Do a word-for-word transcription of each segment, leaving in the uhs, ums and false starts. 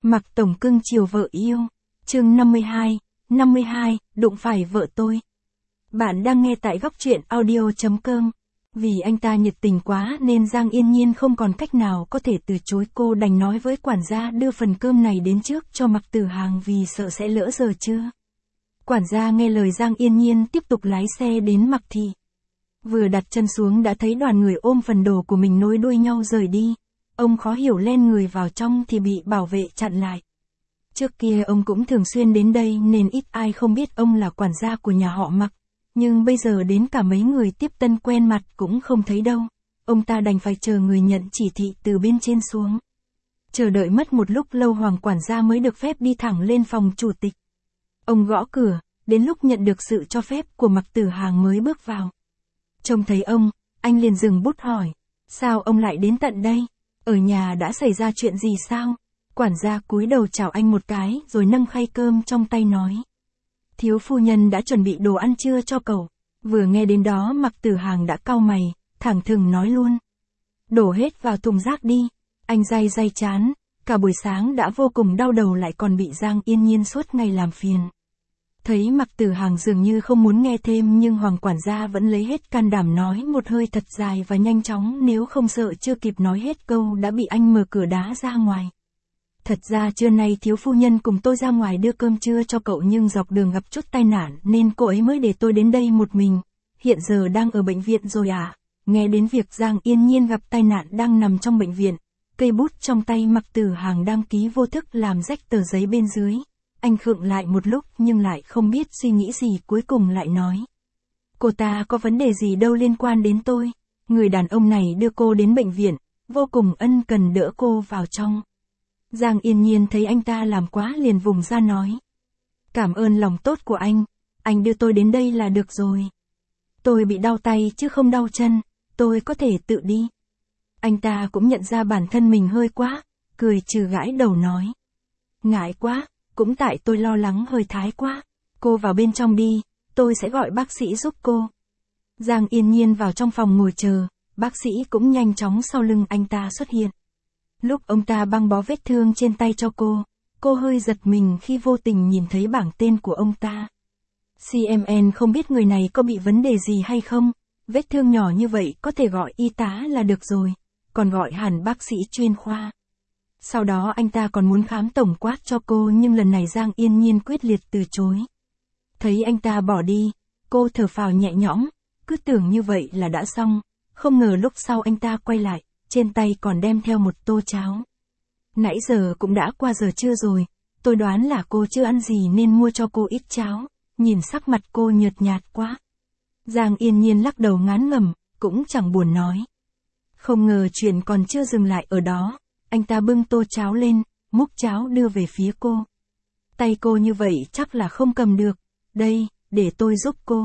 Mạc Tổng cưng chiều vợ yêu. Chương năm mươi hai, năm mươi hai, đụng phải vợ tôi. Bạn đang nghe tại góc truyện audio chấm com. Vì anh ta nhiệt tình quá nên Giang Yên Nhiên không còn cách nào có thể từ chối, cô đành nói với quản gia đưa phần cơm này đến trước cho Mạc Tử Hàng vì sợ sẽ lỡ giờ trưa. Quản gia nghe lời Giang Yên Nhiên tiếp tục lái xe đến Mạc Thị. Vừa đặt chân xuống đã thấy đoàn người ôm phần đồ của mình nối đuôi nhau rời đi. Ông khó hiểu len người vào trong thì bị bảo vệ chặn lại. Trước kia ông cũng thường xuyên đến đây nên ít ai không biết ông là quản gia của nhà họ Mạc. Nhưng bây giờ đến cả mấy người tiếp tân quen mặt cũng không thấy đâu. Ông ta đành phải chờ người nhận chỉ thị từ bên trên xuống. Chờ đợi mất một lúc lâu Hoàng quản gia mới được phép đi thẳng lên phòng chủ tịch. Ông gõ cửa, đến lúc nhận được sự cho phép của Mạc Tử Hàng mới bước vào. Trông thấy ông, anh liền dừng bút hỏi. Sao ông lại đến tận đây? Ở nhà đã xảy ra chuyện gì sao? Quản gia cúi đầu chào anh một cái rồi nâng khay cơm trong tay nói. Thiếu phu nhân đã chuẩn bị đồ ăn trưa cho cậu. Vừa nghe đến đó Mạc Tử Hàng đã cau mày, thẳng thừng nói luôn. Đổ hết vào thùng rác đi. Anh day day chán, cả buổi sáng đã vô cùng đau đầu lại còn bị Giang Yên Nhiên suốt ngày làm phiền. Thấy Mạc Tử Hàng dường như không muốn nghe thêm nhưng Hoàng quản gia vẫn lấy hết can đảm nói một hơi thật dài và nhanh chóng, nếu không sợ chưa kịp nói hết câu đã bị anh mở cửa đá ra ngoài. Thật ra trưa nay thiếu phu nhân cùng tôi ra ngoài đưa cơm trưa cho cậu nhưng dọc đường gặp chút tai nạn nên cô ấy mới để tôi đến đây một mình. Hiện giờ đang ở bệnh viện rồi à? Nghe đến việc Giang Yên Nhiên gặp tai nạn đang nằm trong bệnh viện, cây bút trong tay Mạc Tử Hàng đang ký vô thức làm rách tờ giấy bên dưới. Anh khựng lại một lúc nhưng lại không biết suy nghĩ gì, cuối cùng lại nói. Cô ta có vấn đề gì đâu liên quan đến tôi. Người đàn ông này đưa cô đến bệnh viện, vô cùng ân cần đỡ cô vào trong. Giang Yên Nhiên thấy anh ta làm quá liền vùng ra nói. Cảm ơn lòng tốt của anh, anh đưa tôi đến đây là được rồi. Tôi bị đau tay chứ không đau chân, tôi có thể tự đi. Anh ta cũng nhận ra bản thân mình hơi quá, cười trừ gãi đầu nói. Ngại quá. Cũng tại tôi lo lắng hơi thái quá. Cô vào bên trong đi, tôi sẽ gọi bác sĩ giúp cô. Giang Yên Nhiên vào trong phòng ngồi chờ, bác sĩ cũng nhanh chóng sau lưng anh ta xuất hiện. Lúc ông ta băng bó vết thương trên tay cho cô, cô hơi giật mình khi vô tình nhìn thấy bảng tên của ông ta. xê em en không biết người này có bị vấn đề gì hay không, vết thương nhỏ như vậy có thể gọi y tá là được rồi, còn gọi hẳn bác sĩ chuyên khoa. Sau đó anh ta còn muốn khám tổng quát cho cô nhưng lần này Giang Yên Nhiên quyết liệt từ chối. Thấy anh ta bỏ đi, cô thở phào nhẹ nhõm, cứ tưởng như vậy là đã xong, không ngờ lúc sau anh ta quay lại, trên tay còn đem theo một tô cháo. Nãy giờ cũng đã qua giờ trưa rồi, tôi đoán là cô chưa ăn gì nên mua cho cô ít cháo, nhìn sắc mặt cô nhợt nhạt quá. Giang Yên Nhiên lắc đầu ngán ngẩm, cũng chẳng buồn nói. Không ngờ chuyện còn chưa dừng lại ở đó. Anh ta bưng tô cháo lên, múc cháo đưa về phía cô. Tay cô như vậy chắc là không cầm được. Đây, để tôi giúp cô.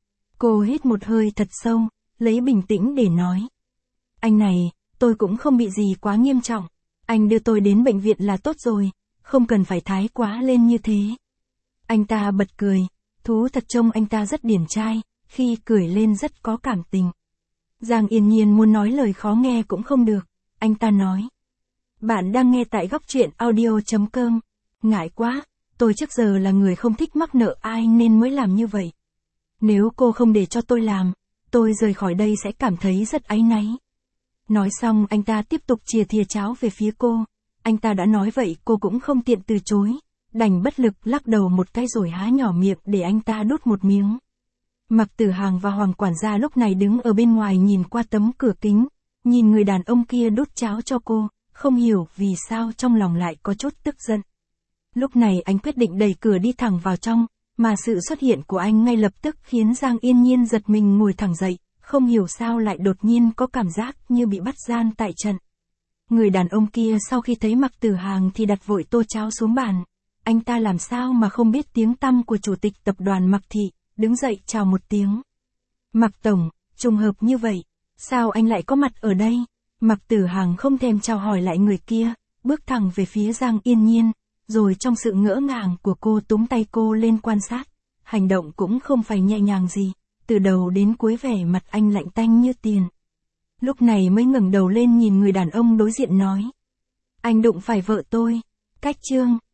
Cô hít một hơi thật sâu, lấy bình tĩnh để nói. Anh này, tôi cũng không bị gì quá nghiêm trọng. Anh đưa tôi đến bệnh viện là tốt rồi, không cần phải thái quá lên như thế. Anh ta bật cười, thú thật trông anh ta rất điển trai, khi cười lên rất có cảm tình. Giang Yên Nhiên muốn nói lời khó nghe cũng không được, anh ta nói. Bạn đang nghe tại góc truyện audio chấm com. Ngại quá, tôi trước giờ là người không thích mắc nợ ai nên mới làm như vậy. Nếu cô không để cho tôi làm, tôi rời khỏi đây sẽ cảm thấy rất áy náy. Nói xong anh ta tiếp tục chìa thìa cháo về phía cô. Anh ta đã nói vậy cô cũng không tiện từ chối, đành bất lực lắc đầu một cái rồi há nhỏ miệng để anh ta đút một miếng. Mạc Tử Hàng và Hoàng quản gia lúc này đứng ở bên ngoài nhìn qua tấm cửa kính, nhìn người đàn ông kia đút cháo cho cô. Không hiểu vì sao trong lòng lại có chút tức giận. Lúc này anh quyết định đẩy cửa đi thẳng vào trong, mà sự xuất hiện của anh ngay lập tức khiến Giang Yên Nhiên giật mình ngồi thẳng dậy, không hiểu sao lại đột nhiên có cảm giác như bị bắt gian tại trận. Người đàn ông kia sau khi thấy Mạc Tử Hàng thì đặt vội tô cháo xuống bàn. Anh ta làm sao mà không biết tiếng tăm của chủ tịch tập đoàn Mạc Thị, đứng dậy chào một tiếng. Mạc Tổng, trùng hợp như vậy, sao anh lại có mặt ở đây? Mạc Tử Hàng không thèm chào hỏi lại người kia, bước thẳng về phía Giang Yên Nhiên, rồi trong sự ngỡ ngàng của cô túm tay cô lên quan sát. Hành động cũng không phải nhẹ nhàng gì, từ đầu đến cuối vẻ mặt anh lạnh tanh như tiền. Lúc này mới ngẩng đầu lên nhìn người đàn ông đối diện nói. Anh đụng phải vợ tôi. Cách chương